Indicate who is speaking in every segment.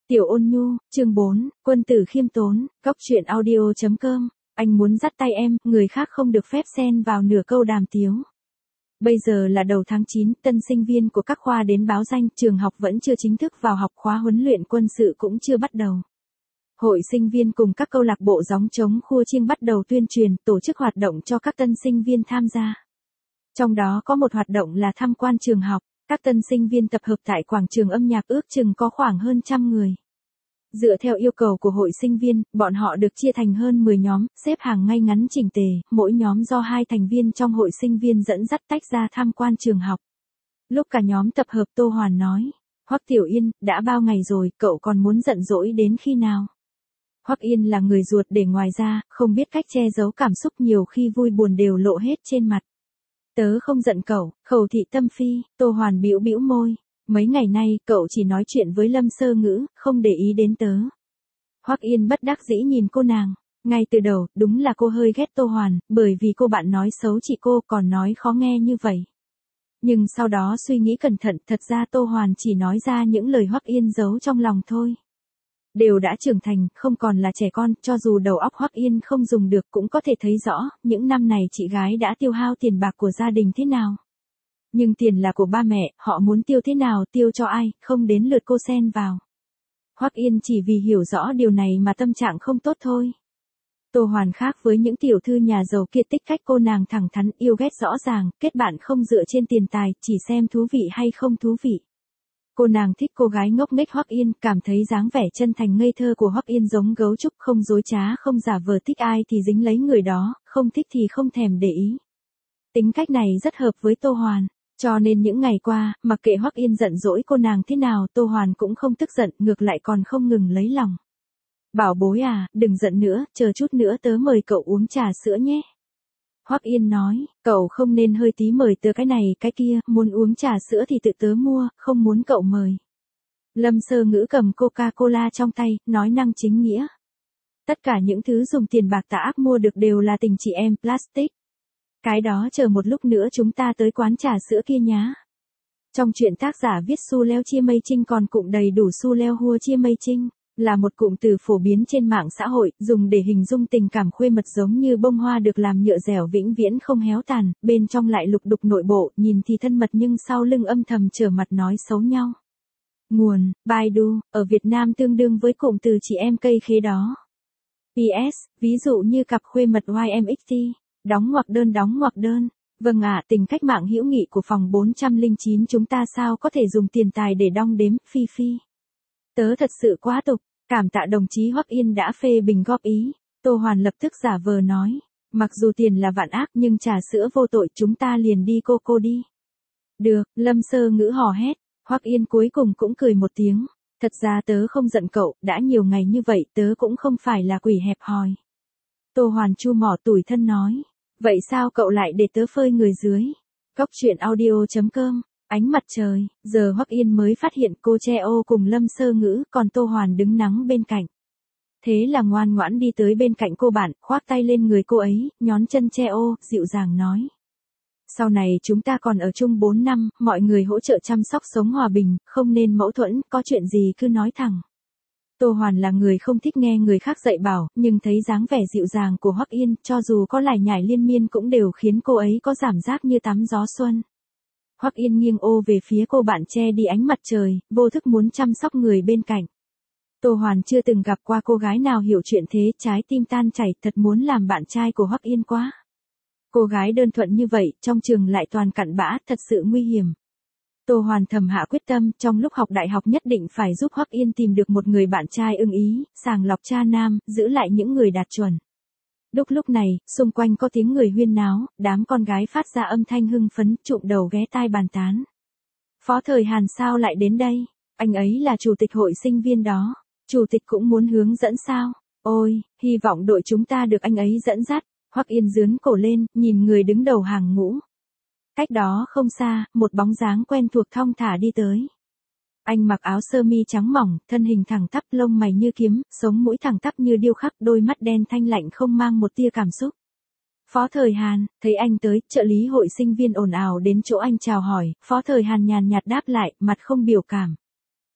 Speaker 1: Tiểu Ôn Nhu, chương 4, Quân tử khiêm tốn, góc truyện audio.com, anh muốn dắt tay em, người khác không được phép xen vào nửa câu đàm tiếu. Bây giờ là đầu tháng 9, tân sinh viên của các khoa đến báo danh, trường học vẫn chưa chính thức vào học, khóa huấn luyện quân sự cũng chưa bắt đầu. Hội sinh viên cùng các câu lạc bộ gióng trống khua chiêng bắt đầu tuyên truyền, tổ chức hoạt động cho các tân sinh viên tham gia. Trong đó có một hoạt động là tham quan trường học. Các tân sinh viên tập hợp tại quảng trường âm nhạc, ước chừng có khoảng hơn 100 người. Dựa theo yêu cầu của hội sinh viên, bọn họ được chia thành hơn 10 nhóm, xếp hàng ngay ngắn chỉnh tề, mỗi nhóm do 2 thành viên trong hội sinh viên dẫn dắt tách ra tham quan trường học. Lúc cả nhóm tập hợp, Tô Hoàn nói: Hoắc Tiểu Yên, đã bao ngày rồi, cậu còn muốn giận dỗi đến khi nào? Hoắc Yên là người ruột để ngoài ra, không biết cách che giấu cảm xúc, nhiều khi vui buồn đều lộ hết trên mặt. Tớ không giận cậu, khẩu thị tâm phi. Tô Hoàn bĩu bĩu môi. Mấy ngày nay, cậu chỉ nói chuyện với Lâm Sơ Ngữ, không để ý đến tớ. Hoắc Yên bất đắc dĩ nhìn cô nàng. Ngay từ đầu, đúng là cô hơi ghét Tô Hoàn, bởi vì cô bạn nói xấu chị cô, còn nói khó nghe như vậy. Nhưng sau đó suy nghĩ cẩn thận, thật ra Tô Hoàn chỉ nói ra những lời Hoắc Yên giấu trong lòng thôi. Đều đã trưởng thành, không còn là trẻ con, cho dù đầu óc Hoắc Yên không dùng được cũng có thể thấy rõ, những năm này chị gái đã tiêu hao tiền bạc của gia đình thế nào. Nhưng tiền là của ba mẹ, họ muốn tiêu thế nào, tiêu cho ai, không đến lượt cô xen vào. Hoắc Yên chỉ vì hiểu rõ điều này mà tâm trạng không tốt thôi. Tô Hoàn khác với những tiểu thư nhà giàu kia, tích cách cô nàng thẳng thắn, yêu ghét rõ ràng, kết bạn không dựa trên tiền tài, chỉ xem thú vị hay không thú vị. Cô nàng thích cô gái ngốc nghếch Hoắc Yên, cảm thấy dáng vẻ chân thành ngây thơ của Hoắc Yên giống gấu trúc, không dối trá, không giả vờ, thích ai thì dính lấy người đó, không thích thì không thèm để ý. Tính cách này rất hợp với Tô Hoàn, cho nên những ngày qua, mặc kệ Hoắc Yên giận dỗi cô nàng thế nào, Tô Hoàn cũng không tức giận, ngược lại còn không ngừng lấy lòng. Bảo bối à, đừng giận nữa, chờ chút nữa tớ mời cậu uống trà sữa nhé. Hoắc Yên nói, cậu không nên hơi tí mời tớ cái này cái kia, muốn uống trà sữa thì tự tớ mua, không muốn cậu mời. Lâm Sơ Ngữ cầm Coca-Cola trong tay, nói năng chính nghĩa. Tất cả những thứ dùng tiền bạc tà ác mua được đều là tình chị em plastic. Cái đó chờ một lúc nữa chúng ta tới quán trà sữa kia nhá. Trong truyện tác giả viết su leo chia mây trinh, còn cụm đầy đủ su leo hua chia mây trinh, là một cụm từ phổ biến trên mạng xã hội, dùng để hình dung tình cảm khuê mật giống như bông hoa được làm nhựa dẻo vĩnh viễn không héo tàn, bên trong lại lục đục nội bộ, nhìn thì thân mật nhưng sau lưng âm thầm trở mặt nói xấu nhau. Nguồn, Baidu, ở Việt Nam tương đương với cụm từ chị em cây khế đó. PS, ví dụ như cặp khuê mật YMXT, đóng ngoặc đơn. Vâng ạ, tình cách mạng hữu nghị của phòng 409 chúng ta sao có thể dùng tiền tài để đong đếm, phi phi. Tớ thật sự quá tục, cảm tạ đồng chí Hoắc Yên đã phê bình góp ý. Tô Hoàn lập tức giả vờ nói, mặc dù tiền là vạn ác nhưng trà sữa vô tội, chúng ta liền đi cô đi. Được, Lâm Sơ Ngữ hò hét. Hoắc Yên cuối cùng cũng cười một tiếng. Thật ra tớ không giận cậu, đã nhiều ngày như vậy tớ cũng không phải là quỷ hẹp hòi. Tô Hoàn chu mỏ tủi thân nói, vậy sao cậu lại để tớ phơi người dưới? Góc truyện audio.com. Ánh mặt trời, giờ Hoắc Yên mới phát hiện cô che ô cùng Lâm Sơ Ngữ, còn Tô Hoàn đứng nắng bên cạnh. Thế là ngoan ngoãn đi tới bên cạnh cô bạn, khoác tay lên người cô ấy, nhón chân che ô, dịu dàng nói. Sau này chúng ta còn ở chung 4 năm, mọi người hỗ trợ chăm sóc sống hòa bình, không nên mâu thuẫn, có chuyện gì cứ nói thẳng. Tô Hoàn là người không thích nghe người khác dạy bảo, nhưng thấy dáng vẻ dịu dàng của Hoắc Yên, cho dù có lải nhải liên miên cũng đều khiến cô ấy có cảm giác như tắm gió xuân. Hoắc Yên nghiêng ô về phía cô bạn che đi ánh mặt trời, vô thức muốn chăm sóc người bên cạnh. Tô Hoàn chưa từng gặp qua cô gái nào hiểu chuyện thế, trái tim tan chảy, thật muốn làm bạn trai của Hoắc Yên quá. Cô gái đơn thuần như vậy, trong trường lại toàn cặn bã, thật sự nguy hiểm. Tô Hoàn thầm hạ quyết tâm, trong lúc học đại học nhất định phải giúp Hoắc Yên tìm được một người bạn trai ưng ý, sàng lọc cha nam, giữ lại những người đạt chuẩn. Lúc này, xung quanh có tiếng người huyên náo, đám con gái phát ra âm thanh hưng phấn, trụm đầu ghé tai bàn tán. Phó Thời Hàn sao lại đến đây? Anh ấy là chủ tịch hội sinh viên đó. Chủ tịch cũng muốn hướng dẫn sao? Ôi, hy vọng đội chúng ta được anh ấy dẫn dắt. Hoắc Yên giương cổ lên, nhìn người đứng đầu hàng ngũ. Cách đó không xa, một bóng dáng quen thuộc thong thả đi tới. Anh mặc áo sơ mi trắng mỏng, thân hình thẳng tắp, lông mày như kiếm, sống mũi thẳng tắp như điêu khắc, đôi mắt đen thanh lạnh không mang một tia cảm xúc. Phó Thời Hàn, thấy anh tới, trợ lý hội sinh viên ồn ào đến chỗ anh chào hỏi, Phó Thời Hàn nhàn nhạt đáp lại, mặt không biểu cảm.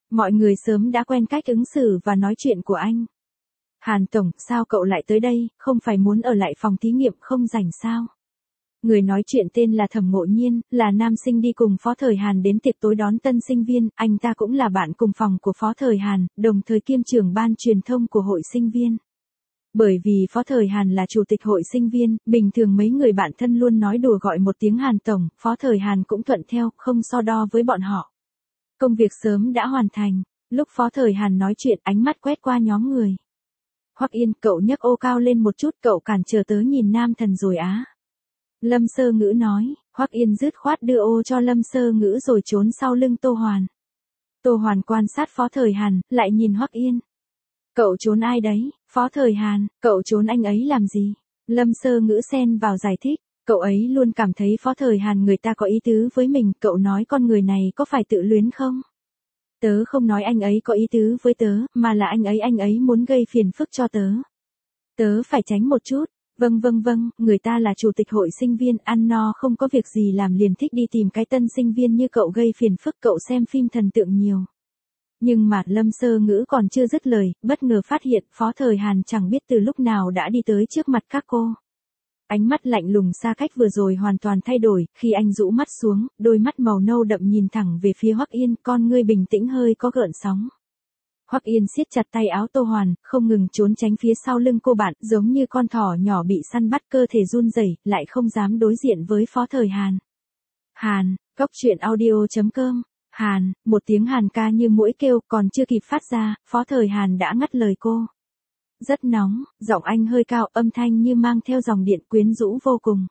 Speaker 1: Mọi người sớm đã quen cách ứng xử và nói chuyện của anh. Hàn Tổng, sao cậu lại tới đây, không phải muốn ở lại phòng thí nghiệm không rảnh sao? Người nói chuyện tên là Thẩm Ngộ Nhiên, là nam sinh đi cùng Phó Thời Hàn đến tiệc tối đón tân sinh viên, anh ta cũng là bạn cùng phòng của Phó Thời Hàn, đồng thời kiêm trưởng ban truyền thông của hội sinh viên. Bởi vì Phó Thời Hàn là chủ tịch hội sinh viên, bình thường mấy người bạn thân luôn nói đùa gọi một tiếng Hàn Tổng, Phó Thời Hàn cũng thuận theo, không so đo với bọn họ. Công việc sớm đã hoàn thành, lúc Phó Thời Hàn nói chuyện ánh mắt quét qua nhóm người. Hoắc Yên, cậu nhấc ô cao lên một chút, cậu cản trở tớ nhìn nam thần rồi á. Lâm Sơ Ngữ nói, Hoắc Yên dứt khoát đưa ô cho Lâm Sơ Ngữ rồi trốn sau lưng Tô Hoàn. Tô Hoàn quan sát Phó Thời Hàn, lại nhìn Hoắc Yên. Cậu trốn ai đấy, Phó Thời Hàn, cậu trốn anh ấy làm gì? Lâm Sơ Ngữ xen vào giải thích, cậu ấy luôn cảm thấy Phó Thời Hàn người ta có ý tứ với mình, cậu nói con người này có phải tự luyến không? Tớ không nói anh ấy có ý tứ với tớ, mà là anh ấy muốn gây phiền phức cho tớ. Tớ phải tránh một chút. Vâng, người ta là chủ tịch hội sinh viên, ăn no không có việc gì làm liền thích đi tìm cái tân sinh viên như cậu gây phiền phức, cậu xem phim thần tượng nhiều. Nhưng mà Lâm Sơ Ngữ còn chưa dứt lời, bất ngờ phát hiện Phó Thời Hàn chẳng biết từ lúc nào đã đi tới trước mặt các cô. Ánh mắt lạnh lùng xa cách vừa rồi hoàn toàn thay đổi, khi anh rũ mắt xuống, đôi mắt màu nâu đậm nhìn thẳng về phía Hoắc Yên, con ngươi bình tĩnh hơi có gợn sóng. Hoắc Yên siết chặt tay áo Tô Hoàn, không ngừng trốn tránh phía sau lưng cô bạn, giống như con thỏ nhỏ bị săn bắt, cơ thể run rẩy, lại không dám đối diện với Phó Thời Hàn. Hàn, góc truyện audio.com. Hàn, một tiếng Hàn ca như muỗi kêu, còn chưa kịp phát ra, Phó Thời Hàn đã ngắt lời cô. Rất nóng, giọng anh hơi cao, âm thanh như mang theo dòng điện, quyến rũ vô cùng.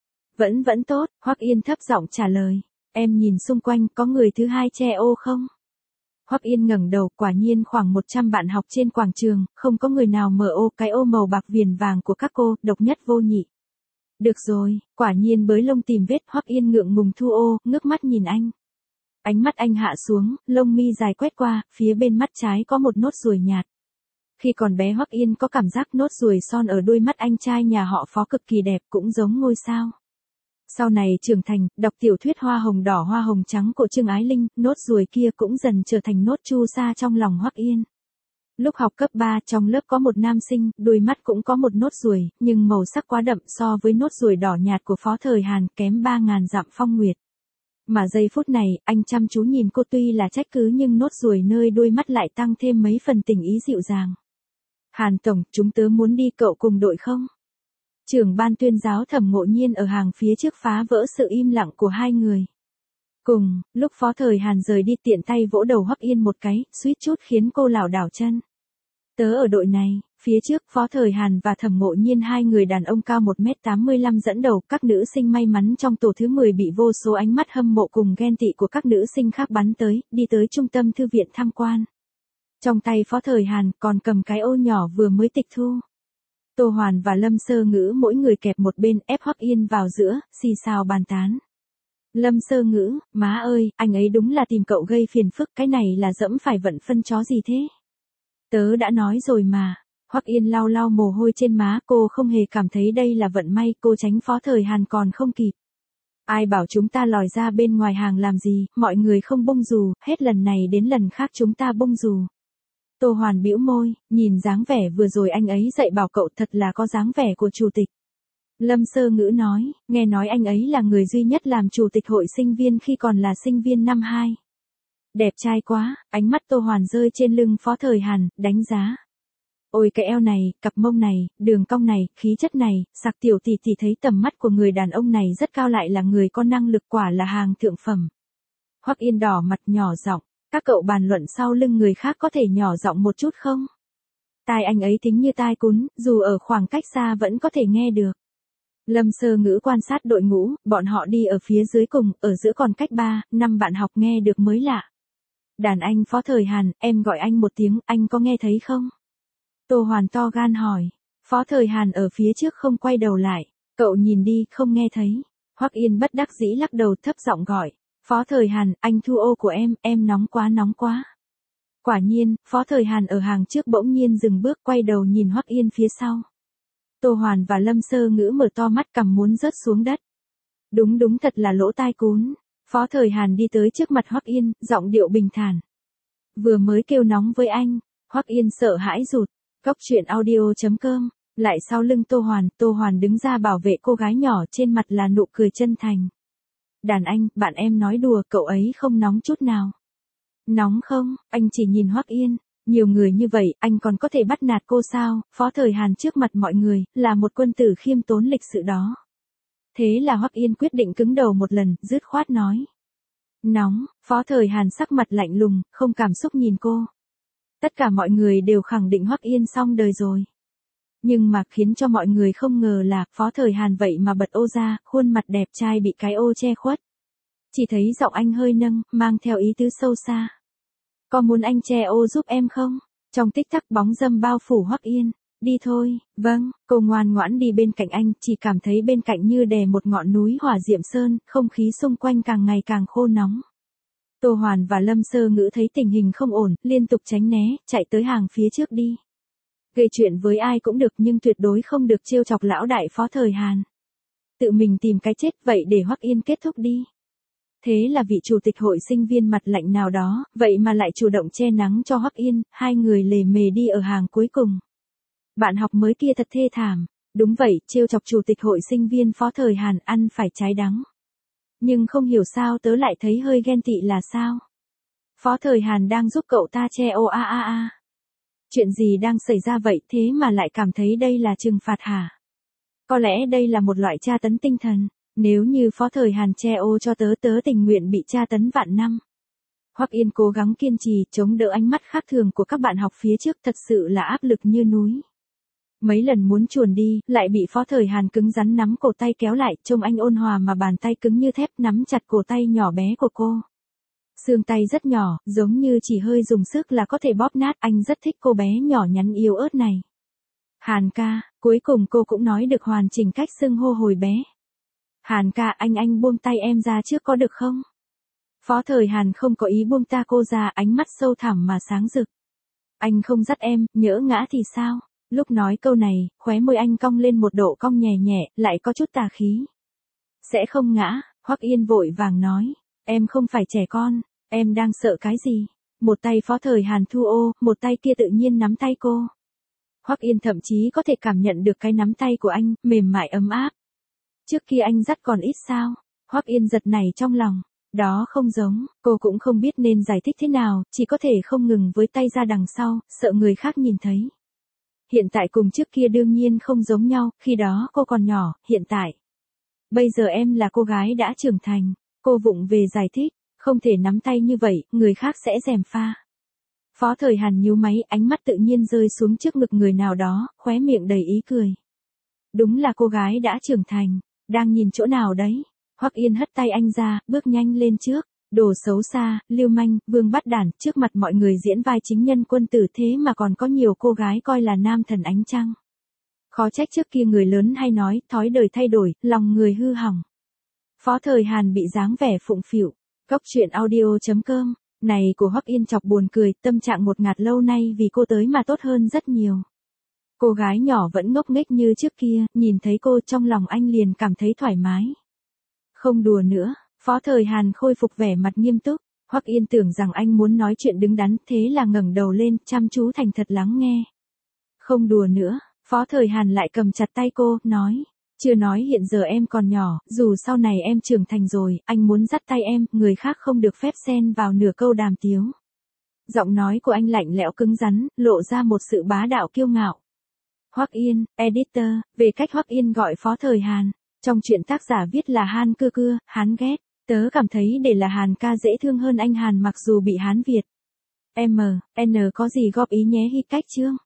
Speaker 1: Vẫn tốt, Hoắc Yên thấp giọng trả lời. Em nhìn xung quanh, có người thứ hai che ô không? Hoắc Yên ngẩng đầu, quả nhiên khoảng 100 bạn học trên quảng trường, không có người nào mở ô, cái ô màu bạc viền vàng của các cô, độc nhất vô nhị. Được rồi, quả nhiên bới lông tìm vết, Hoắc Yên ngượng ngùng thu ô, ngước mắt nhìn anh. Ánh mắt anh hạ xuống, lông mi dài quét qua, phía bên mắt trái có một nốt ruồi nhạt. Khi còn bé Hoắc Yên có cảm giác nốt ruồi son ở đôi mắt anh trai nhà họ Phó cực kỳ đẹp, cũng giống ngôi sao. Sau này trưởng thành, đọc tiểu thuyết Hoa hồng đỏ hoa hồng trắng của Trương Ái Linh, nốt ruồi kia cũng dần trở thành nốt chu sa trong lòng Hoắc Yên. Lúc học cấp 3, trong lớp có một nam sinh, đôi mắt cũng có một nốt ruồi, nhưng màu sắc quá đậm so với nốt ruồi đỏ nhạt của Phó Thời Hàn, kém 3000 dặm phong nguyệt. Mà giây phút này, anh chăm chú nhìn cô, tuy là trách cứ nhưng nốt ruồi nơi đôi mắt lại tăng thêm mấy phần tình ý dịu dàng. Hàn Tổng, chúng tớ muốn đi, cậu cùng đội không? Trưởng ban tuyên giáo Thẩm Ngộ Nhiên ở hàng phía trước phá vỡ sự im lặng của hai người. Cùng, lúc Phó Thời Hàn rời đi, tiện tay vỗ đầu Hoắc Yên một cái, suýt chút khiến cô lảo đảo chân. Tớ ở đội này. Phía trước, Phó Thời Hàn và Thẩm Ngộ Nhiên, hai người đàn ông cao 1m85 dẫn đầu, các nữ sinh may mắn trong tổ thứ 10 bị vô số ánh mắt hâm mộ cùng ghen tị của các nữ sinh khác bắn tới, đi tới trung tâm thư viện tham quan. Trong tay Phó Thời Hàn còn cầm cái ô nhỏ vừa mới tịch thu. Tô Hoàn và Lâm Sơ Ngữ mỗi người kẹp một bên, ép Hoắc Yên vào giữa, xì xào bàn tán. Lâm Sơ Ngữ, má ơi, anh ấy đúng là tìm cậu gây phiền phức, cái này là dẫm phải vận phân chó gì thế? Tớ đã nói rồi mà. Hoắc Yên lau lau mồ hôi trên má, cô không hề cảm thấy đây là vận may, cô tránh Phó Thời Hàn còn không kịp. Ai bảo chúng ta lòi ra bên ngoài hàng làm gì, mọi người không bung dù, hết lần này đến lần khác chúng ta bung dù. Tô Hoàn bĩu môi, nhìn dáng vẻ vừa rồi anh ấy dạy bảo cậu thật là có dáng vẻ của chủ tịch. Lâm Sơ Ngữ nói, nghe nói anh ấy là người duy nhất làm chủ tịch hội sinh viên khi còn là sinh viên năm 2. Đẹp trai quá, ánh mắt Tô Hoàn rơi trên lưng Phó Thời Hàn, đánh giá. Ôi cái eo này, cặp mông này, đường cong này, khí chất này, sặc tiểu tỷ tỷ thấy tầm mắt của người đàn ông này rất cao, lại là người có năng lực, quả là hàng thượng phẩm. Hoắc Yên đỏ mặt nhỏ giọng, các cậu bàn luận sau lưng người khác có thể nhỏ giọng một chút không? Tai anh ấy tính như tai cún, dù ở khoảng cách xa vẫn có thể nghe được. Lâm Sơ Ngữ quan sát đội ngũ, bọn họ đi ở phía dưới cùng, ở giữa còn cách 3, 5 bạn học nghe được mới lạ. Đàn anh Phó Thời Hàn, em gọi anh một tiếng, anh có nghe thấy không? Tô Hoàn to gan hỏi. Phó Thời Hàn ở phía trước không quay đầu lại. Cậu nhìn đi, không nghe thấy. Hoắc Yên bất đắc dĩ lắc đầu, thấp giọng gọi. Phó Thời Hàn, anh thu ô của em nóng quá nóng quá. Quả nhiên, Phó Thời Hàn ở hàng trước bỗng nhiên dừng bước, quay đầu nhìn Hoắc Yên phía sau. Tô Hoàn và Lâm Sơ Ngữ mở to mắt, cằm muốn rớt xuống đất. Đúng thật là lỗ tai cún. Phó Thời Hàn đi tới trước mặt Hoắc Yên, giọng điệu bình thản. vừa mới kêu nóng với anh. Hoắc Yên sợ hãi rụt. Cóc truyện audio.com. Lại sau lưng Tô Hoàn đứng ra bảo vệ cô gái nhỏ, trên mặt là nụ cười chân thành. Đàn anh, bạn em nói đùa, cậu ấy không nóng chút nào. Nóng không? Anh chỉ nhìn Hoắc Yên. Nhiều người như vậy, anh còn có thể bắt nạt cô sao? Phó Thời Hàn trước mặt mọi người, là một quân tử khiêm tốn lịch sự đó. Thế là Hoắc Yên quyết định cứng đầu một lần, dứt khoát nói. Nóng. Phó Thời Hàn sắc mặt lạnh lùng, không cảm xúc nhìn cô. Tất cả mọi người đều khẳng định Hoắc Yên xong đời rồi. Nhưng mà khiến cho mọi người không ngờ là Phó Thời Hàn vậy mà bật ô ra, khuôn mặt đẹp trai bị cái ô che khuất. Chỉ thấy giọng anh hơi nâng, mang theo ý tứ sâu xa. Có muốn anh che ô giúp em không? Trong tích tắc bóng dâm bao phủ Hoắc Yên. Đi thôi. Vâng, cô ngoan ngoãn đi bên cạnh anh, chỉ cảm thấy bên cạnh như đè một ngọn núi hỏa diệm sơn, không khí xung quanh càng ngày càng khô nóng. Tô Hoàn và Lâm Sơ Ngữ thấy tình hình không ổn, liên tục tránh né, chạy tới hàng phía trước đi. Gây chuyện với ai cũng được nhưng tuyệt đối không được trêu chọc lão đại Phó Thời Hàn. Tự mình tìm cái chết, vậy để Hoắc Yên kết thúc đi. Thế là vị chủ tịch hội sinh viên mặt lạnh nào đó, vậy mà lại chủ động che nắng cho Hoắc Yên, hai người lề mề đi ở hàng cuối cùng. Bạn học mới kia thật thê thảm. Đúng vậy, trêu chọc chủ tịch hội sinh viên Phó Thời Hàn ăn phải trái đắng. Nhưng không hiểu sao tớ lại thấy hơi ghen tị là sao? Phó Thời Hàn đang giúp cậu ta che ô a a a. Chuyện gì đang xảy ra vậy thế mà lại cảm thấy đây là trừng phạt hả? Có lẽ đây là một loại tra tấn tinh thần. Nếu như Phó Thời Hàn che ô cho tớ, tớ tình nguyện bị tra tấn vạn năm. Hoắc Yên cố gắng kiên trì, chống đỡ ánh mắt khác thường của các bạn học phía trước, thật sự là áp lực như núi. Mấy lần muốn chuồn đi, lại bị Phó Thời Hàn cứng rắn nắm cổ tay kéo lại, trông anh ôn hòa mà bàn tay cứng như thép nắm chặt cổ tay nhỏ bé của cô. Xương tay rất nhỏ, giống như chỉ hơi dùng sức là có thể bóp nát, anh rất thích cô bé nhỏ nhắn yếu ớt này. Hàn ca, cuối cùng cô cũng nói được hoàn chỉnh cách xưng hô hồi bé. Hàn ca, anh buông tay em ra trước có được không? Phó Thời Hàn không có ý buông ta cô ra, ánh mắt sâu thẳm mà sáng rực. Anh không dắt em, nhỡ ngã thì sao? Lúc nói câu này, khóe môi anh cong lên một độ cong nhẹ nhẹ, lại có chút tà khí. Sẽ không ngã, Hoắc Yên vội vàng nói. Em không phải trẻ con, em đang sợ cái gì? Một tay Phó Thời Hàn thu ô, một tay kia tự nhiên nắm tay cô. Hoắc Yên thậm chí có thể cảm nhận được cái nắm tay của anh, mềm mại ấm áp. Trước kia anh dắt còn ít sao? Hoắc Yên giật nảy trong lòng. Đó không giống, cô cũng không biết nên giải thích thế nào, chỉ có thể không ngừng với tay ra đằng sau, sợ người khác nhìn thấy. Hiện tại cùng trước kia đương nhiên không giống nhau, khi đó cô còn nhỏ, hiện tại. Bây giờ em là cô gái đã trưởng thành, cô vụng về giải thích, không thể nắm tay như vậy, người khác sẽ gièm pha. Phó Thời Hàn nhíu máy, ánh mắt tự nhiên rơi xuống trước ngực người nào đó, khóe miệng đầy ý cười. Đúng là cô gái đã trưởng thành, đang nhìn chỗ nào đấy? Hoắc Yên hất tay anh ra, bước nhanh lên trước. Đồ xấu xa, lưu manh, vương bắt đản, trước mặt mọi người diễn vai chính nhân quân tử thế mà còn có nhiều cô gái coi là nam thần ánh trăng. Khó trách trước kia người lớn hay nói, thói đời thay đổi, lòng người hư hỏng. Phó Thời Hàn bị dáng vẻ phụng phịu. Cóc truyện audio.com. Này của Hoắc Yên chọc buồn cười, tâm trạng một ngạt lâu nay vì cô tới mà tốt hơn rất nhiều. Cô gái nhỏ vẫn ngốc nghếch như trước kia, nhìn thấy cô trong lòng anh liền cảm thấy thoải mái. Không đùa nữa. Phó Thời Hàn khôi phục vẻ mặt nghiêm túc, Hoắc Yên tưởng rằng anh muốn nói chuyện đứng đắn, thế là ngẩng đầu lên, chăm chú thành thật lắng nghe. Không đùa nữa, Phó Thời Hàn lại cầm chặt tay cô, nói, chưa nói hiện giờ em còn nhỏ, dù sau này em trưởng thành rồi, anh muốn dắt tay em, người khác không được phép xen vào nửa câu đàm tiếu. Giọng nói của anh lạnh lẽo cứng rắn, lộ ra một sự bá đạo kiêu ngạo. Hoắc Yên, editor, về cách Hoắc Yên gọi Phó Thời Hàn. Trong chuyện tác giả viết là Han cưa cưa, Hán ghét. Tớ cảm thấy để là Hàn ca dễ thương hơn anh Hàn mặc dù bị Hán Việt. N có gì góp ý nhé hi cách chương.